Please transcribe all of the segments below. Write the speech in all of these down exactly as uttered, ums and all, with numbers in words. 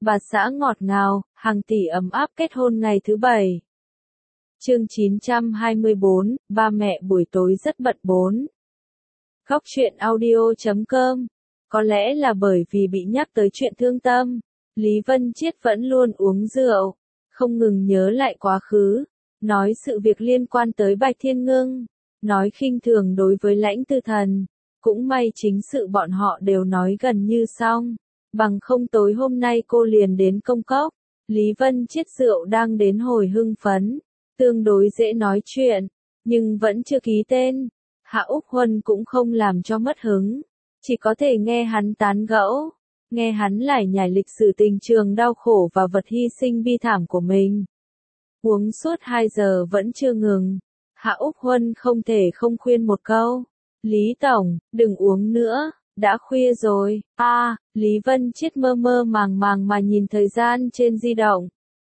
bà xã ngọt ngào, hàng tỷ ấm áp kết hôn ngày thứ bảy. Chương chín trăm hai mươi bốn, ba mẹ buổi tối rất bận bốn. Góc truyện audio chấm com. Có lẽ là bởi vì bị nhắc tới chuyện thương tâm, Lý Vân Chiết vẫn luôn uống rượu, không ngừng nhớ lại quá khứ, nói sự việc liên quan tới Bạch Thiên Ngưng, nói khinh thường đối với Lãnh Tư Thần. Cũng may chính sự bọn họ đều nói gần như xong, bằng không tối hôm nay cô liền đến công cốc. Lý Vân Chiết rượu đang đến hồi hưng phấn, tương đối dễ nói chuyện, nhưng vẫn chưa ký tên. Hạ Úc Huân cũng không làm cho mất hứng, chỉ có thể nghe hắn tán gẫu, nghe hắn lải nhải lịch sử tình trường đau khổ và vật hy sinh bi thảm của mình. Uống suốt hai giờ vẫn chưa ngừng, Hạ Úc Huân không thể không khuyên một câu. Lý Tổng, đừng uống nữa, đã khuya rồi. A, à, Lý Vân Chiết mơ mơ màng màng mà nhìn thời gian trên di động.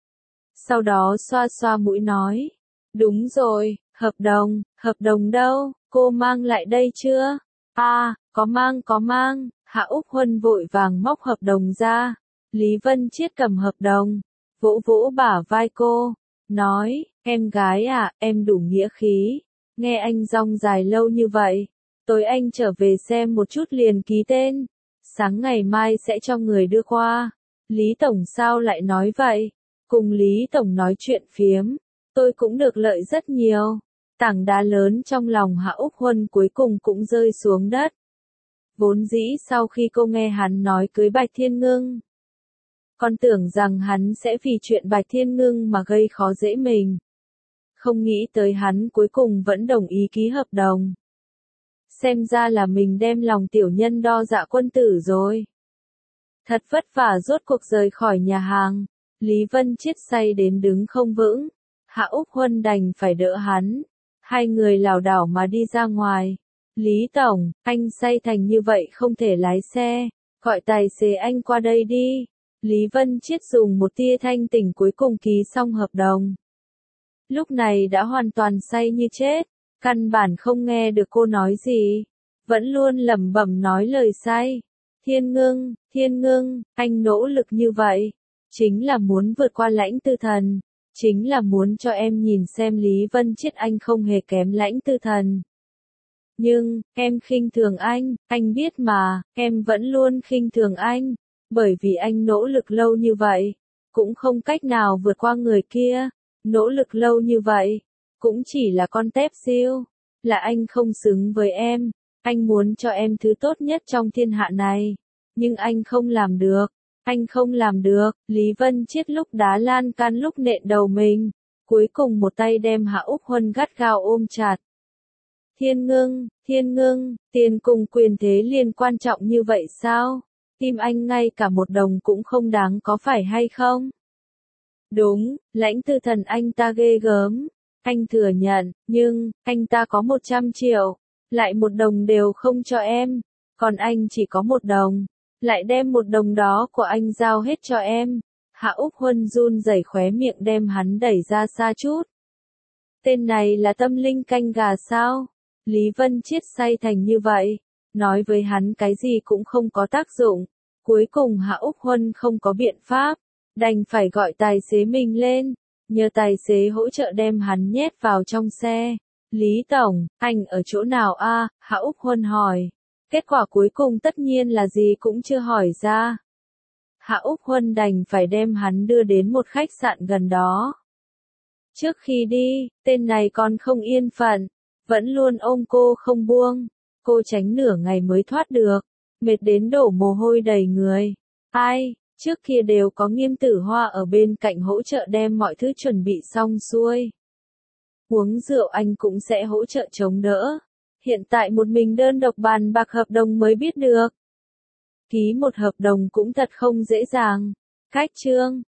Sau đó xoa xoa mũi nói, đúng rồi, hợp đồng, hợp đồng đâu, cô mang lại đây chưa? A, à, có mang có mang. Hạ Úc Huân vội vàng móc hợp đồng ra. Lý Vân Chiết cầm hợp đồng, vỗ vỗ bả vai cô, nói, em gái à, em đủ nghĩa khí, nghe anh rong dài lâu như vậy. Tối anh trở về xem một chút liền ký tên, sáng ngày mai sẽ cho người đưa qua. Lý Tổng sao lại nói vậy? Cùng Lý Tổng nói chuyện phiếm, tôi cũng được lợi rất nhiều. Tảng đá lớn trong lòng Hạ Úc Huân cuối cùng cũng rơi xuống đất. Vốn dĩ sau khi cô nghe hắn nói cưới Bạch Thiên Ngưng, còn tưởng rằng hắn sẽ vì chuyện Bạch Thiên Ngưng mà gây khó dễ mình. Không nghĩ tới hắn cuối cùng vẫn đồng ý ký hợp đồng. Xem ra là mình đem lòng tiểu nhân đo dạ quân tử rồi. Thật vất vả rốt cuộc rời khỏi nhà hàng, Lý Vân Chiết say đến đứng không vững, Hạ Úc Huân đành phải đỡ hắn. Hai người lảo đảo mà đi ra ngoài. Lý Tổng, anh say thành như vậy không thể lái xe, gọi tài xế anh qua đây đi. Lý Vân Chiết dùng một tia thanh tỉnh cuối cùng ký xong hợp đồng. Lúc này đã hoàn toàn say như chết, căn bản không nghe được cô nói gì, vẫn luôn lẩm bẩm nói lời say. Thiên Ngưng, Thiên Ngưng, anh nỗ lực như vậy, chính là muốn vượt qua Lãnh Tư Thần, chính là muốn cho em nhìn xem Lý Vân Chiết anh không hề kém Lãnh Tư Thần. Nhưng, em khinh thường anh, anh biết mà, em vẫn luôn khinh thường anh, bởi vì anh nỗ lực lâu như vậy, cũng không cách nào vượt qua người kia, nỗ lực lâu như vậy, cũng chỉ là con tép siêu, là anh không xứng với em, anh muốn cho em thứ tốt nhất trong thiên hạ này, nhưng anh không làm được, anh không làm được. Lý Vân Chiết lúc đá lan can lúc nện đầu mình, cuối cùng một tay đem Hạ Úc Huân gắt gao ôm chặt. Thiên Ngưng, Thiên Ngưng, tiền cùng quyền thế liền quan trọng như vậy sao? Tim anh ngay cả một đồng cũng không đáng có phải hay không? Đúng, Lãnh Tư Thần anh ta ghê gớm, anh thừa nhận, nhưng, anh ta có một trăm triệu, lại một đồng đều không cho em, còn anh chỉ có một đồng, lại đem một đồng đó của anh giao hết cho em. Hạ Úc Huân run rẩy khóe miệng đem hắn đẩy ra xa chút. Tên này là tâm linh canh gà sao? Lý Vân Chiết say thành như vậy, nói với hắn cái gì cũng không có tác dụng, cuối cùng Hạ Úc Huân không có biện pháp, đành phải gọi tài xế mình lên, nhờ tài xế hỗ trợ đem hắn nhét vào trong xe. Lý Tổng, anh ở chỗ nào a? À? Hạ Úc Huân hỏi. Kết quả cuối cùng tất nhiên là gì cũng chưa hỏi ra. Hạ Úc Huân đành phải đem hắn đưa đến một khách sạn gần đó. Trước khi đi, tên này còn không yên phận, vẫn luôn ôm cô không buông, cô tránh nửa ngày mới thoát được, mệt đến đổ mồ hôi đầy người. Ai, trước kia đều có Nghiêm Tử Hoa ở bên cạnh hỗ trợ đem mọi thứ chuẩn bị xong xuôi. Uống rượu anh cũng sẽ hỗ trợ chống đỡ. Hiện tại một mình đơn độc bàn bạc hợp đồng mới biết được. Ký một hợp đồng cũng thật không dễ dàng. Cách chương